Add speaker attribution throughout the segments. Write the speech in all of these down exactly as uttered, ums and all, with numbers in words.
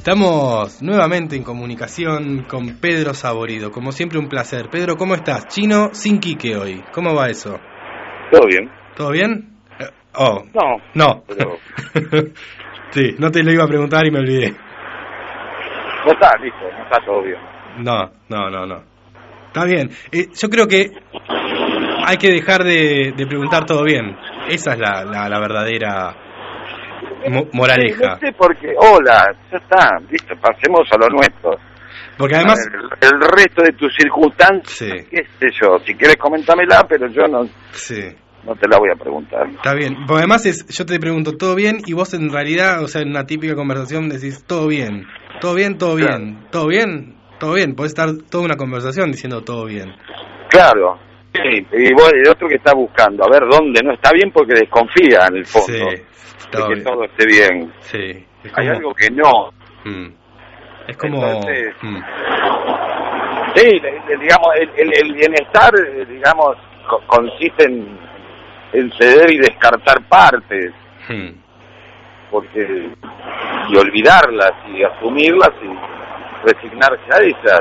Speaker 1: Estamos nuevamente en comunicación con Pedro Saborido. Como siempre, un placer. Pedro, ¿cómo estás? Chino sin Quique hoy. ¿Cómo va eso?
Speaker 2: Todo bien.
Speaker 1: ¿Todo bien? Eh, oh,
Speaker 2: no.
Speaker 1: No.
Speaker 2: Pero...
Speaker 1: sí, no te lo iba a preguntar y me olvidé.
Speaker 2: No está, listo, no está todo bien.
Speaker 1: No, no, no, no. Está bien. Eh, yo creo que hay que dejar de, de preguntar todo bien. Esa es la, la, la verdadera mo- moraleja.
Speaker 2: No sé por qué. Hola, ya está, listo, pasemos a lo nuestro.
Speaker 1: Porque además...
Speaker 2: El, el resto de tus circunstancias,
Speaker 1: sí.
Speaker 2: qué sé yo, si quieres coméntamela, pero yo no...
Speaker 1: Sí.
Speaker 2: No te la voy a preguntar.
Speaker 1: Está bien. Porque además es, yo te pregunto todo bien y vos en realidad, o sea, en una típica conversación decís todo bien. Todo bien, todo bien. Claro. Todo bien, todo bien. Podés estar toda una conversación diciendo todo bien.
Speaker 2: Claro. Sí, y vos, el otro que está buscando, a ver dónde no está bien porque desconfía en el fondo
Speaker 1: sí,
Speaker 2: de que
Speaker 1: bien.
Speaker 2: todo esté bien.
Speaker 1: Sí. Es
Speaker 2: Hay
Speaker 1: como...
Speaker 2: algo que no.
Speaker 1: Mm. Es como...
Speaker 2: Entonces,
Speaker 1: mm.
Speaker 2: Sí, digamos, el, el, el bienestar, digamos, co- consiste en, en ceder y descartar partes,
Speaker 1: Mm.
Speaker 2: porque y olvidarlas y asumirlas y resignarse a ellas.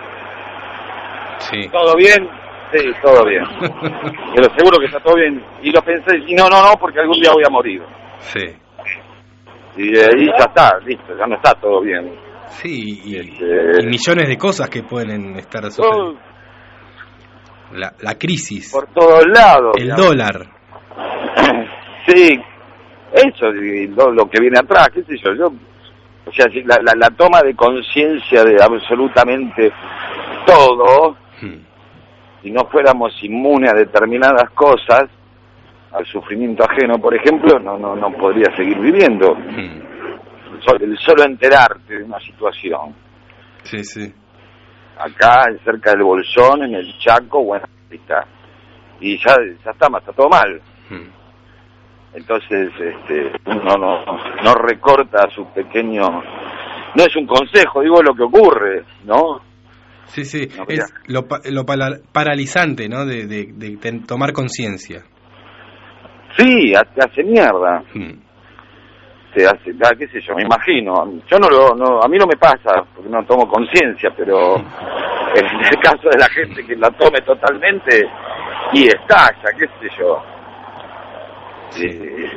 Speaker 1: Sí.
Speaker 2: ¿Todo bien? Sí, todo bien. Pero seguro que está todo bien. Y lo pensé, y no, no, no, porque algún día voy a morir.
Speaker 1: Sí.
Speaker 2: Y ahí ya está, listo, ya no está todo bien.
Speaker 1: Sí, y,
Speaker 2: este...
Speaker 1: y millones de cosas que pueden estar sucediendo. La, la crisis.
Speaker 2: Por todos lados.
Speaker 1: El
Speaker 2: digamos.
Speaker 1: dólar.
Speaker 2: Sí, eso, y lo, lo que viene atrás, qué sé yo, yo, o sea, si la, la, la toma de conciencia de absolutamente todo,
Speaker 1: Hmm.
Speaker 2: si no fuéramos inmunes a determinadas cosas, al sufrimiento ajeno, por ejemplo, no no no podría seguir viviendo.
Speaker 1: Hmm.
Speaker 2: El solo enterarte de una situación.
Speaker 1: Sí, sí.
Speaker 2: Acá, cerca del Bolsón, en el Chaco, bueno, ahí está. Y ya, ya está, está todo mal.
Speaker 1: Hmm.
Speaker 2: Entonces, este, uno no, no recorta su pequeño... No es un consejo, digo lo que ocurre, ¿no?
Speaker 1: Sí, sí,
Speaker 2: no,
Speaker 1: es lo, lo para, paralizante, ¿no? De, de, de, de tomar conciencia.
Speaker 2: Sí, te hace mierda.
Speaker 1: Hmm.
Speaker 2: Te hace, ah, qué sé yo, me imagino. Yo no lo, no, a mí no me pasa, porque no tomo conciencia, pero en el caso de la gente que la tome totalmente, y estalla, qué sé yo.
Speaker 1: Sí.
Speaker 2: Eh,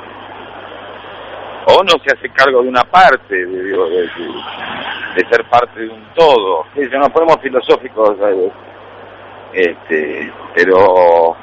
Speaker 2: o no se hace cargo de una parte, de, digo, de, de ser parte de un todo. Sí, nos ponemos filosóficos, ¿sabes? Este, pero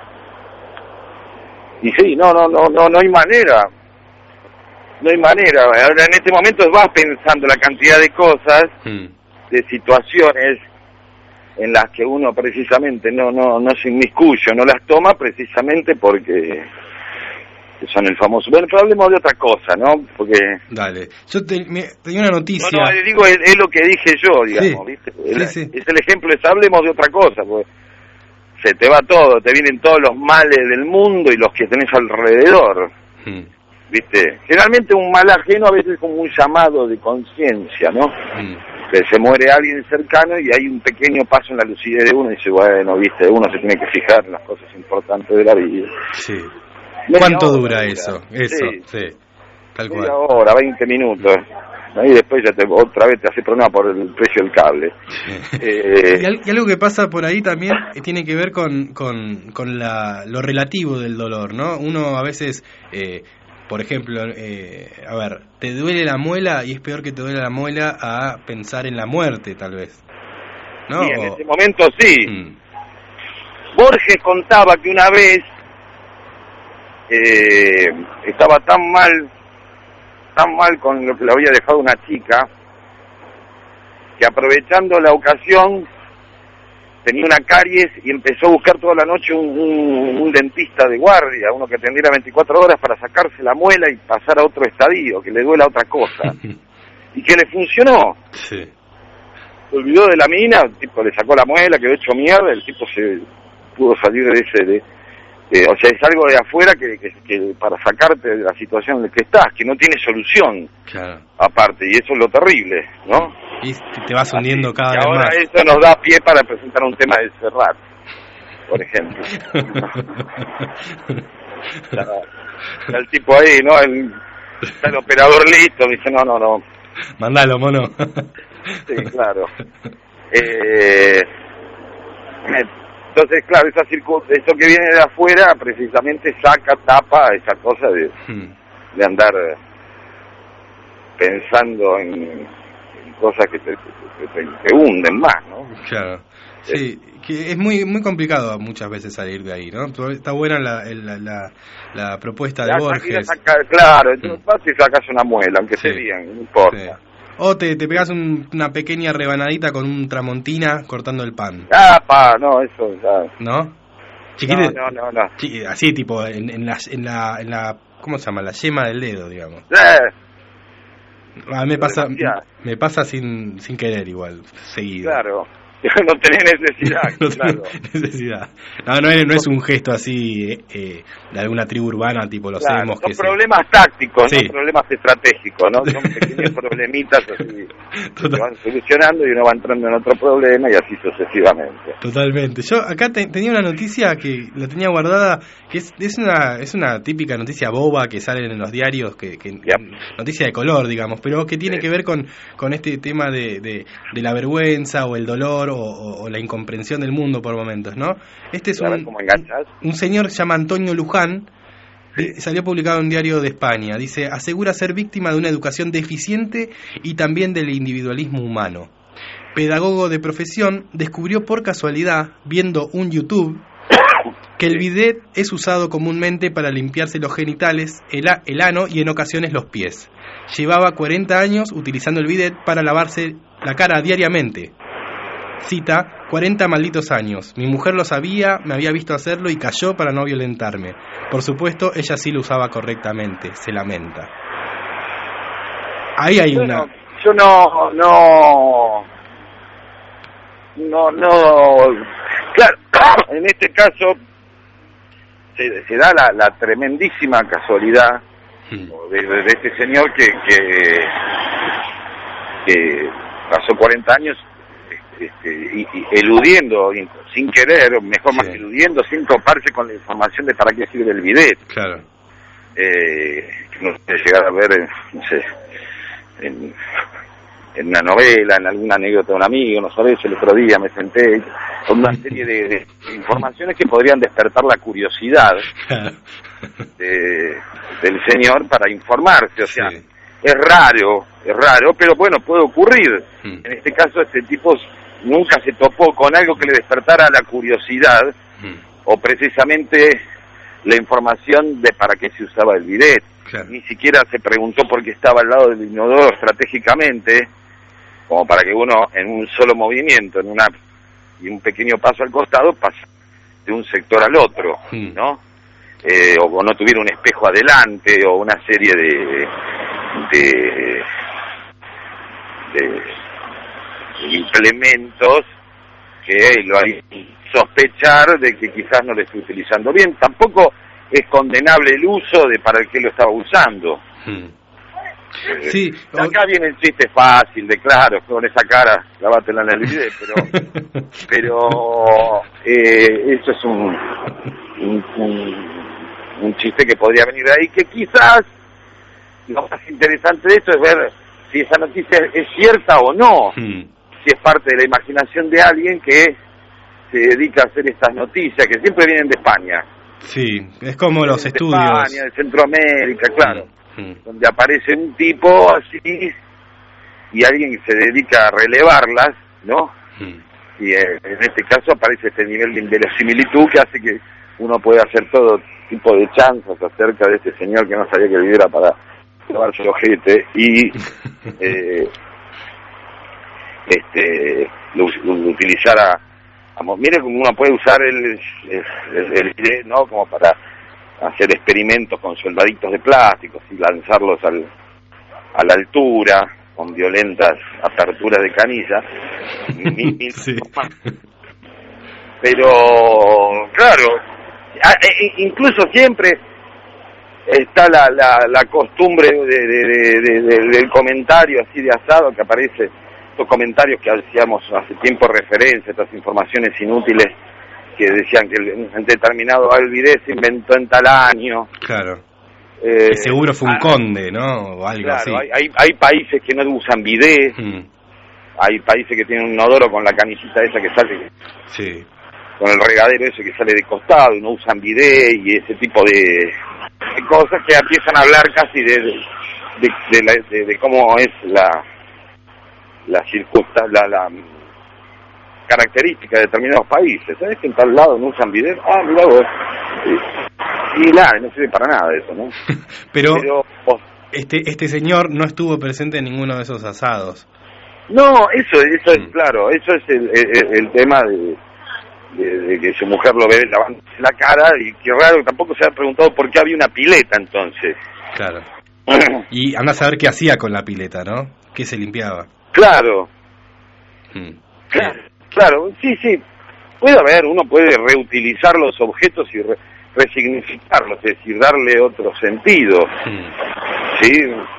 Speaker 2: y sí, no, no, no, no, no hay manera, no hay manera. Ahora en este momento vas pensando la cantidad de cosas,
Speaker 1: Hmm.
Speaker 2: de situaciones en las que uno precisamente no, no, no se inmiscuye, no las toma precisamente porque son el famoso... Bueno, pero hablemos de otra cosa, ¿no? Porque...
Speaker 1: Dale. Yo te, me, tenía una noticia...
Speaker 2: No, no, digo, es, es lo que dije yo, digamos, sí, ¿viste?
Speaker 1: Sí,
Speaker 2: el,
Speaker 1: sí.
Speaker 2: Es el ejemplo, es hablemos de otra cosa, porque se te va todo, te vienen todos los males del mundo y los que tenés alrededor,
Speaker 1: Hmm.
Speaker 2: ¿viste? Generalmente un mal ajeno a veces es como un llamado de conciencia, ¿no?
Speaker 1: Hmm.
Speaker 2: Que se muere alguien cercano y hay un pequeño paso en la lucidez de uno y dice, bueno, ¿viste? Uno se tiene que fijar en las cosas importantes de la vida.
Speaker 1: Sí.
Speaker 2: Media
Speaker 1: ¿Cuánto
Speaker 2: hora,
Speaker 1: dura
Speaker 2: mira.
Speaker 1: eso? Eso,
Speaker 2: Sí,
Speaker 1: sí. Tal
Speaker 2: media
Speaker 1: cual.
Speaker 2: hora, veinte minutos. Ahí después ya te, otra vez te hace problema por el precio del cable. eh,
Speaker 1: y, al, y algo que pasa por ahí también eh, tiene que ver con, con, con la, lo relativo del dolor, ¿no? Uno a veces, eh, por ejemplo, eh, a ver, te duele la muela y es peor que te duele la muela a pensar en la muerte, tal vez. ¿No?
Speaker 2: Sí, en
Speaker 1: O...
Speaker 2: ese momento sí.
Speaker 1: Mm.
Speaker 2: Borges contaba que una vez eh, estaba tan mal, tan mal con lo que le había dejado una chica, que aprovechando la ocasión tenía una caries y empezó a buscar toda la noche un, un, un dentista de guardia, uno que atendiera veinticuatro horas para sacarse la muela y pasar a otro estadio, que le duela otra cosa. Y que le funcionó.
Speaker 1: Sí.
Speaker 2: Se olvidó de la mina, el tipo le sacó la muela, quedó hecho mierda, el tipo se pudo salir de ese... De, de, o sea, es algo de afuera que, que, que para sacarte de la situación en la que estás, que no tiene solución.
Speaker 1: Claro.
Speaker 2: Aparte, y eso es lo terrible, ¿no?
Speaker 1: Y te vas hundiendo cada
Speaker 2: y
Speaker 1: vez
Speaker 2: ahora
Speaker 1: más.
Speaker 2: eso nos da pie para presentar un tema de Serrat, por ejemplo. ya, ya el tipo ahí, ¿no? El, está el operador listo, me dice, no, no, no,
Speaker 1: Mandalo, mono.
Speaker 2: Sí, claro. Eh, entonces, claro, esa circun- eso que viene de afuera precisamente saca, tapa esa cosa de,
Speaker 1: Hmm.
Speaker 2: de andar pensando en, en cosas que te, que te, te hunden más, ¿no?
Speaker 1: Claro. Sí, que es muy muy complicado muchas veces salir de ahí, ¿no? Está buena la, la, la, la propuesta de
Speaker 2: Ya,
Speaker 1: Borges.
Speaker 2: sacar, claro, entonces
Speaker 1: Mm.
Speaker 2: vas y sacas una muela, aunque
Speaker 1: Sí.
Speaker 2: te digan, no importa.
Speaker 1: Sí. O te, te pegas un, una pequeña rebanadita con un tramontina cortando el pan,
Speaker 2: Ah, pa, no, eso ya...
Speaker 1: ¿no? Chiquite,
Speaker 2: No, no, no, no.
Speaker 1: chi- así tipo en, en, la, en, la, en la, ¿cómo se llama? La yema del dedo, digamos.
Speaker 2: Eh,
Speaker 1: A mí me pasa,
Speaker 2: demasiado.
Speaker 1: me pasa sin, sin querer igual, seguido.
Speaker 2: claro, no tenés necesidad,
Speaker 1: No tengo
Speaker 2: claro.
Speaker 1: necesidad. No, no es, no es un gesto así eh, eh, de alguna tribu urbana, tipo los
Speaker 2: Claro,
Speaker 1: hemos
Speaker 2: son
Speaker 1: que se-
Speaker 2: problemas tácticos,
Speaker 1: Sí.
Speaker 2: no problemas estratégicos, ¿no? Son pequeños problemitas así que
Speaker 1: Total-
Speaker 2: se van solucionando y uno va entrando en otro problema y así sucesivamente.
Speaker 1: Totalmente. Yo acá te- tenía una noticia que la tenía guardada, que es, es una es una típica noticia boba que sale en los diarios, que, que
Speaker 2: Yep.
Speaker 1: noticia de color, digamos, pero que tiene
Speaker 2: Sí.
Speaker 1: que ver con, con este tema de, de, de la vergüenza o el dolor o, o- o la incomprensión del mundo por momentos, ¿no? Este es
Speaker 2: A ver
Speaker 1: un,
Speaker 2: cómo enganchas.
Speaker 1: un señor que se llama Antonio Luján.
Speaker 2: Sí.
Speaker 1: Eh, Salió publicado en un diario de España. Dice, asegura ser víctima de una educación deficiente y también del individualismo humano. Pedagogo de profesión, descubrió por casualidad, viendo un YouTube, que el bidet es usado comúnmente para limpiarse los genitales, el, a- el ano y en ocasiones los pies. Llevaba cuarenta años utilizando el bidet para lavarse la cara diariamente. Cita, cuarenta malditos años. Mi mujer lo sabía, me había visto hacerlo y cayó para no violentarme. Por supuesto, ella sí lo usaba correctamente, se lamenta. Ahí hay
Speaker 2: Bueno,
Speaker 1: una...
Speaker 2: yo no, no, no, no, claro, en este caso se, se da la, la tremendísima casualidad de, de este señor que, que, que pasó cuarenta años este, y, y eludiendo, sin querer, mejor más
Speaker 1: Sí.
Speaker 2: que eludiendo, sin toparse con la información de para qué sirve el bidet.
Speaker 1: Claro.
Speaker 2: Eh, que no sé, llegar a ver, no sé, en, en una novela, en alguna anécdota de un amigo, no sabés, el otro día me senté con una serie de, de informaciones que podrían despertar la curiosidad
Speaker 1: Claro.
Speaker 2: de, del señor para informarse, o sea,
Speaker 1: Sí.
Speaker 2: es raro, es raro, pero bueno, puede ocurrir.
Speaker 1: Mm.
Speaker 2: En este caso, este tipo nunca se topó con algo que le despertara la curiosidad
Speaker 1: Mm.
Speaker 2: o precisamente la información de para qué se usaba el bidet.
Speaker 1: Claro.
Speaker 2: Ni siquiera se preguntó por qué estaba al lado del inodoro estratégicamente, como para que uno en un solo movimiento, en una y un pequeño paso al costado, pase de un sector al otro,
Speaker 1: Mm.
Speaker 2: ¿no? Eh, o, o no tuviera un espejo adelante, o una serie de de, de, de implementos que lo harían sospechar de que quizás no lo esté utilizando bien. Tampoco es condenable el uso de para el que lo estaba usando.
Speaker 1: Mm.
Speaker 2: Eh,
Speaker 1: Sí, o-
Speaker 2: acá viene el chiste fácil de claro, con esa cara, lavátela en el bidet, pero pero eh, eso es un, un, un un chiste que podría venir de ahí, que quizás lo más interesante de esto es ver si esa noticia es cierta o no,
Speaker 1: Mm.
Speaker 2: si es parte de la imaginación de alguien que se dedica a hacer estas noticias, que siempre vienen de España.
Speaker 1: Sí, es como los
Speaker 2: de
Speaker 1: estudios.
Speaker 2: España, de Centroamérica, claro.
Speaker 1: Mm.
Speaker 2: Donde aparece un tipo así y alguien que se dedica a relevarlas, ¿no?
Speaker 1: Mm.
Speaker 2: Y eh, en este caso aparece este nivel de inverosimilitud que hace que uno pueda hacer todo tipo de chanzas acerca de este señor que no sabía que viviera para lavarse el ojete y eh, este lo, lo utilizara. Vamos, mire cómo uno puede usar el, el, el bidet, ¿no? Como para hacer experimentos con soldaditos de plástico y lanzarlos al, a la altura con violentas aperturas de canilla. Mil- mil-
Speaker 1: Sí.
Speaker 2: Pero, claro, a- e- incluso siempre está la, la, la costumbre de, de, de, de- de- del comentario así de asado que aparece, estos comentarios que hacíamos hace tiempo referencia, estas informaciones inútiles que decían que en determinado bidet se inventó en tal año,
Speaker 1: Claro.
Speaker 2: Eh,
Speaker 1: seguro fue un ah, conde, ¿no? O algo
Speaker 2: claro,
Speaker 1: así.
Speaker 2: Hay, hay, hay países que no usan bidet, mm. hay países que tienen un inodoro con la canillita esa que sale,
Speaker 1: sí.
Speaker 2: con el regadero ese que sale de costado y no usan bidet y ese tipo de, de cosas que empiezan a hablar casi de de, de, la, de, de cómo es la la circunstancia, la, la característica de determinados países. ¿Sabes que en tal lado no usan bidet? Ah, mira vos. Y, y nada, no sirve para nada eso, ¿no?
Speaker 1: Pero,
Speaker 2: Pero vos,
Speaker 1: este este señor no estuvo presente en ninguno de esos asados.
Speaker 2: No, eso eso
Speaker 1: mm.
Speaker 2: es claro, eso es el, el, el tema de, de, de que su mujer lo ve lavando la cara y qué raro, tampoco se ha preguntado por qué había una pileta entonces.
Speaker 1: Claro. Y anda a saber qué hacía con la pileta, ¿no? ¿Qué se limpiaba?
Speaker 2: Claro.
Speaker 1: Mm.
Speaker 2: Claro, claro, sí, sí. Puede haber, uno puede reutilizar los objetos y re, resignificarlos, es decir, darle otro sentido. Mm. Sí.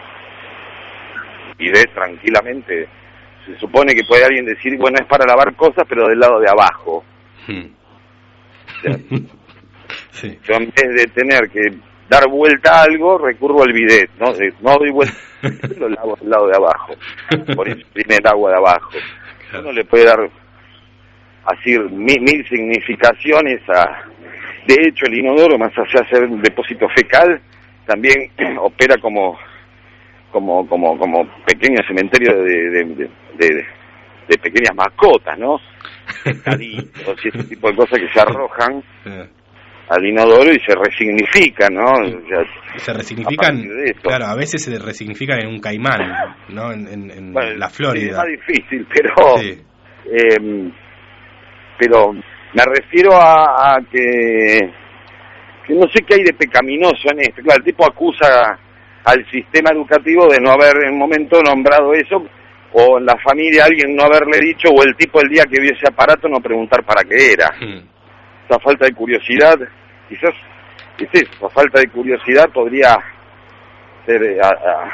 Speaker 2: Y ve tranquilamente. Se supone que puede alguien decir, bueno, es para lavar cosas, pero del lado de abajo. Mm. O sea, sí. Yo en vez de tener que dar vuelta a algo, recurro al bidet, ¿no? No doy vuelta, lo lavo del lado de abajo. Por eso tiene el agua de abajo. Claro. Uno le puede dar así mil, mil significaciones a... De hecho, el inodoro, más allá de ser un depósito fecal, también opera como como como como pequeño cementerio de de, de, de, de pequeñas mascotas, ¿no? Caritos y ese tipo de cosas que se arrojan al inodoro y se resignifican, ¿no? O sea,
Speaker 1: se resignifican, claro, a veces se resignifican en un caimán, ¿no? En, en, en bueno, la Florida.
Speaker 2: Es más difícil, pero sí. eh, pero me refiero a, a que, que no sé qué hay de pecaminoso en esto. Claro, el tipo acusa al sistema educativo de no haber en un momento nombrado eso, o en la familia alguien no haberle dicho, o el tipo el día que vio ese aparato no preguntar para qué era. Hmm. Esa falta de curiosidad, quizás, ¿viste? Esa falta de curiosidad podría ser eh, a,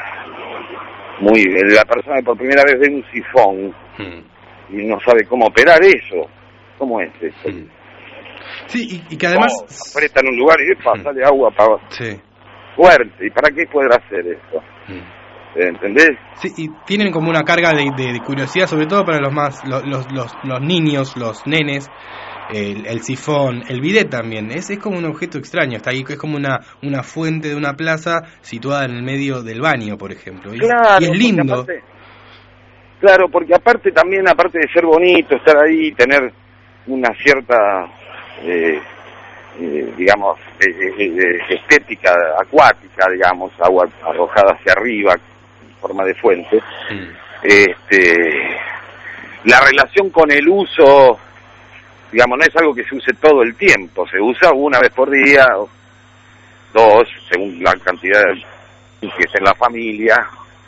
Speaker 2: a, muy... La persona que por primera vez ve un sifón hmm. y no sabe cómo operar eso. ¿Cómo es esto? Hmm.
Speaker 1: Sí, y, y que además...
Speaker 2: No, aprieta en un lugar y epa, hmm. sale agua para...
Speaker 1: Sí.
Speaker 2: Fuerte, ¿y para qué poder hacer esto? Mm. ¿Entendés?
Speaker 1: Sí, y tienen como una carga de, de, de curiosidad, sobre todo para los más los los, los, los niños, los nenes, el, el sifón, el bidet también. Es, es como un objeto extraño, está ahí, es como una una fuente de una plaza situada en el medio del baño, por ejemplo. Y,
Speaker 2: claro,
Speaker 1: y es lindo.
Speaker 2: Aparte, claro, porque aparte también, aparte de ser bonito, estar ahí, tener una cierta... Eh, Eh, digamos, eh, eh, estética acuática, digamos, agua arrojada hacia arriba en forma de fuente. Mm. Este, la relación con el uso, digamos, no es algo que se use todo el tiempo, se usa una vez por día, dos, según la cantidad que esté en la familia.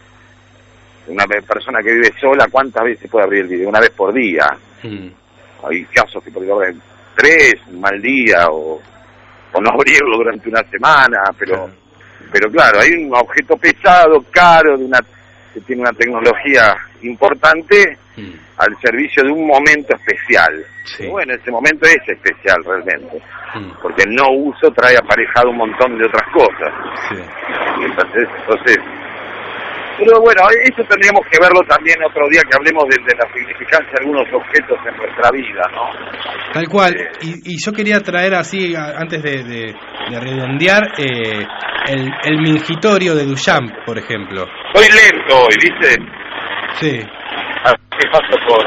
Speaker 2: Una persona que vive sola, ¿cuántas veces puede abrir el video? Una vez por día. Mm. Hay casos que por ejemplo tres, un mal día, o, o no abrirlo durante una semana, pero sí. pero claro, hay un objeto pesado, caro, de una que tiene una tecnología importante mm. al servicio de un momento especial. Sí. Y bueno, ese momento es especial realmente, mm. porque el no uso trae aparejado un montón de otras cosas. Sí. Entonces, entonces Pero bueno, eso tendríamos que verlo también otro día que hablemos de, de la significancia de algunos objetos en nuestra vida, ¿no?
Speaker 1: Tal cual. Eh, y, y yo quería traer así, antes de, de, de redondear, eh, el, el mingitorio de Duchamp, por ejemplo.
Speaker 2: Estoy lento hoy, ¿viste?
Speaker 1: Sí.
Speaker 2: A ver, ¿qué pasa por...?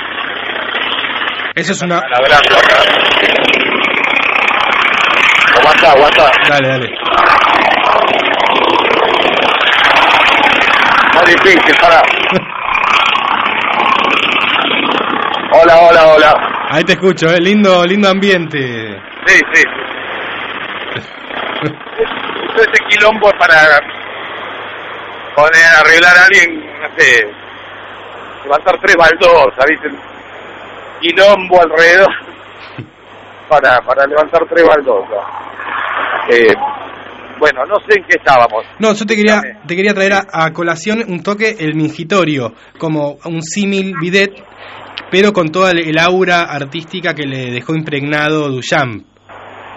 Speaker 1: Eso es una...
Speaker 2: Abrazo acá. Aguanta, aguanta.
Speaker 1: Dale, dale.
Speaker 2: Muy difícil, para. Hola, hola, hola.
Speaker 1: Ahí te escucho, eh. Lindo, lindo ambiente.
Speaker 2: Sí, sí. Todo ese quilombo para poner, arreglar a alguien, no sé, levantar tres baldosas, ¿viste? Quilombo alrededor para para levantar tres baldosas. Eh, Bueno, no sé en qué estábamos.
Speaker 1: No, yo te quería te quería traer a, a colación un toque el mingitorio, como un símil bidet, pero con toda el, el aura artística que le dejó impregnado Duchamp.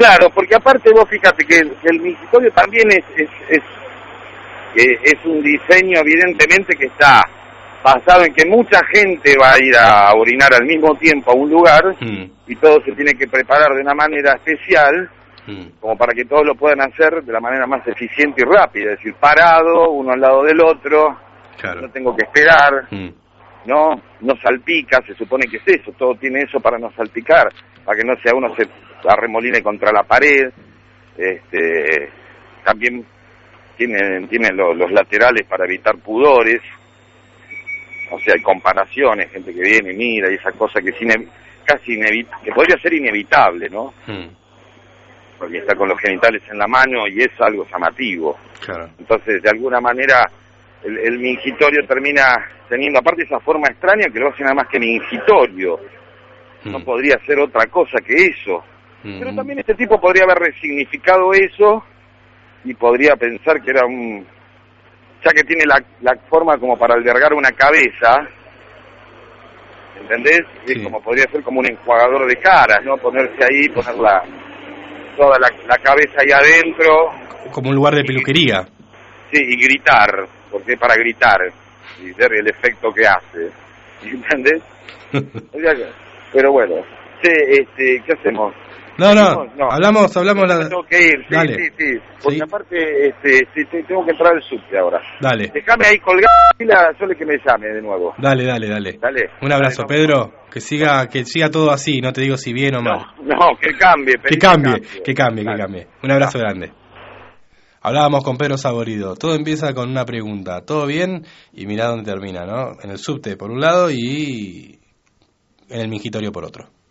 Speaker 2: Claro, porque aparte vos fíjate que el, que el mingitorio también es es, es, eh, es un diseño evidentemente que está basado en que mucha gente va a ir a orinar al mismo tiempo a un lugar mm. y todo se tiene que preparar de una manera especial mm. como para que todos lo puedan hacer de la manera más eficiente y rápida, es decir, parado, uno al lado del otro, claro. No tengo que esperar, mm. no no salpica, se supone que es eso, todo tiene eso para no salpicar, para que no sea uno se arremoline contra la pared, este también tienen, tienen los, los laterales para evitar pudores. O sea, hay comparaciones, gente que viene y mira y esa cosa que es inev- casi inevitable, que podría ser inevitable, ¿no? Mm. Porque está con los genitales en la mano y es algo llamativo. Claro. Entonces, de alguna manera, el, el mingitorio termina teniendo, aparte esa forma extraña que lo hace nada más que mingitorio. Mm. No podría ser otra cosa que eso. Mm. Pero también este tipo podría haber resignificado eso y podría pensar que era un... ya que tiene la, la forma como para albergar una cabeza, ¿entendés? Sí. Es como podría ser como un enjuagador de caras, ¿no? Ponerse ahí, poner la, toda la, la cabeza ahí adentro.
Speaker 1: Como un lugar de peluquería.
Speaker 2: Sí, y gritar, porque es para gritar, y ver el efecto que hace, ¿entendés? Pero bueno, sí, este, ¿qué hacemos?
Speaker 1: No, no, no, hablamos, hablamos la...
Speaker 2: Tengo que ir, sí,
Speaker 1: Dale.
Speaker 2: sí, sí, porque
Speaker 1: ¿Sí?
Speaker 2: aparte, este, sí, tengo que entrar al subte ahora.
Speaker 1: Dale.
Speaker 2: Déjame ahí colgado y la, solo que me llame de nuevo.
Speaker 1: Dale, dale, dale.
Speaker 2: Dale.
Speaker 1: Un abrazo,
Speaker 2: dale, no,
Speaker 1: Pedro, que siga, que siga todo así, no te digo si bien o mal.
Speaker 2: No, no, que cambie,
Speaker 1: que cambie, que cambie, que cambie. Un abrazo grande. Hablábamos con Pedro Saborido. Todo empieza con una pregunta. ¿Todo bien? Y mirá dónde termina, ¿no? En el subte por un lado y en el mingitorio por otro.